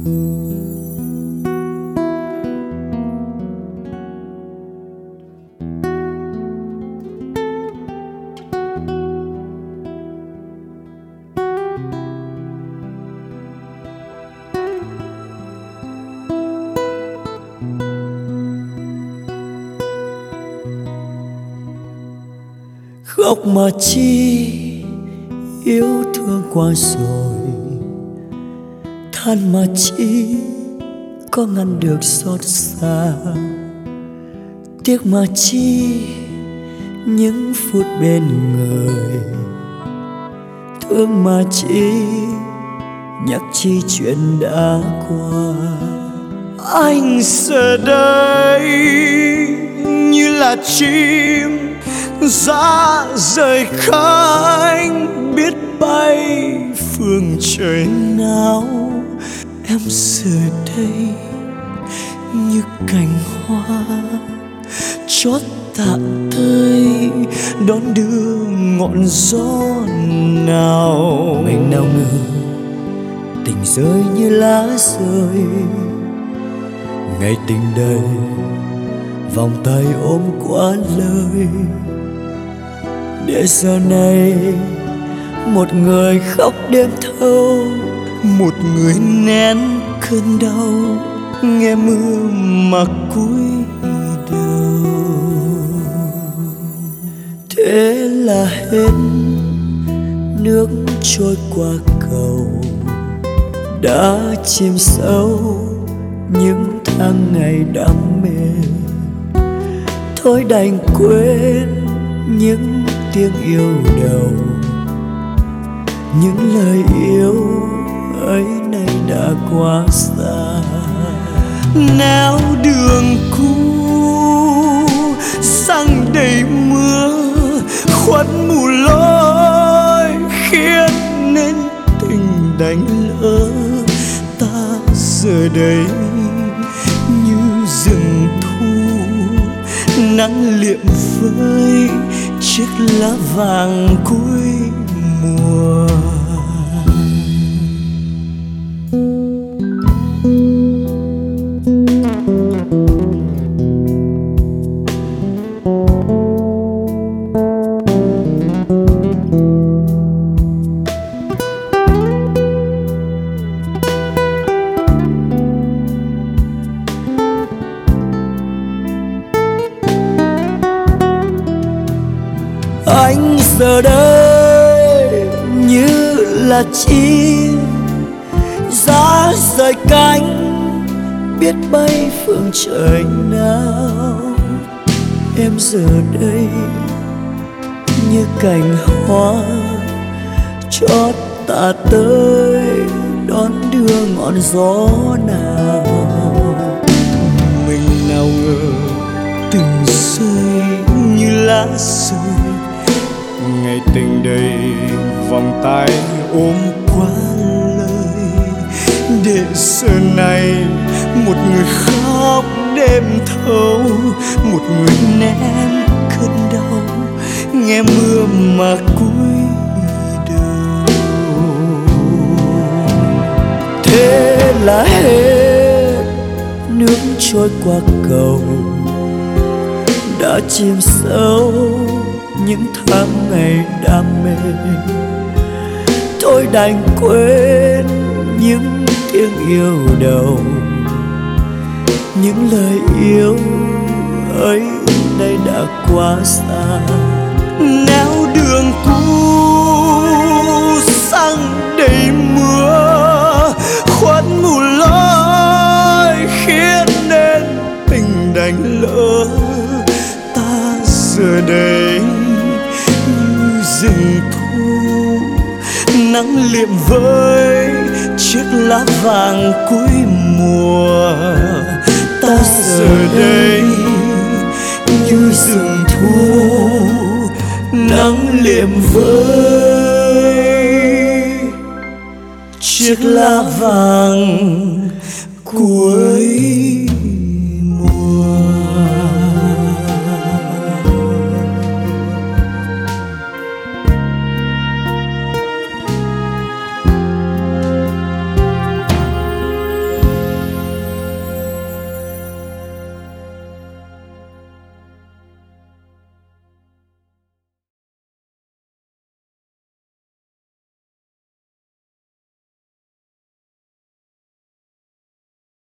Khóc mà chi, yêu thương qua rồi. Than mà chi, có ngăn được xót xa. Tiếc mà chi, những phút bên người. Thương mà chi, nhắc chi chuyện đã qua. Anh giờ đây như là chim giá rời cánh, biết bay phương trời nào. Em giờ đây như cành hoa chót tạ tơi, đón đưa ngọn gió nào. Mình nào ngờ tình rơi như lá rơi, ngày tình đầy vòng tay ôm quá lời. Để giờ này một người khóc đêm thâu, một người nén cơn đau, nghe mưa mà cúi đầu. Thế là hết, nước trôi qua cầu, đã chìm sâu những tháng ngày đam mê. Thôi đành quên những tiếng yêu đầu, những lời yêu ấy nay đã quá xa. Nẻo đường cũ sang đầy mưa, khuất mù lối khiến nên tình đánh lỡ. Ta giờ đây như rừng thu, nắng liệm với chiếc lá vàng cuối mùa. Anh giờ đây như là chim giá rời cánh, biết bay phương trời nào. Em giờ đây như cành hoa chót tạ tới, đón đưa ngọn gió nào. Mình nào ngờ tình rơi như lá rơi, ngày tình đầy vòng tay ôm quá lời. Để giờ này một người khóc đêm thâu, một người nén cơn đau, nghe mưa mà cúi đầu. Thế là hết, nước trôi qua cầu, đã chìm sâu những tháng ngày đam mê. Thôi đành quên những tiếng yêu đầu, những lời yêu ấy nay đã quá xa. Nẻo đường cũ sang đầy mưa, khuất mù lối khiến nên tình đánh lỡ. Ta giờ đây như rừng thu, nắng liệm với chiếc lá vàng cuối mùa. Ta giờ đây như rừng thu, nắng liệm với chiếc lá vàng cuối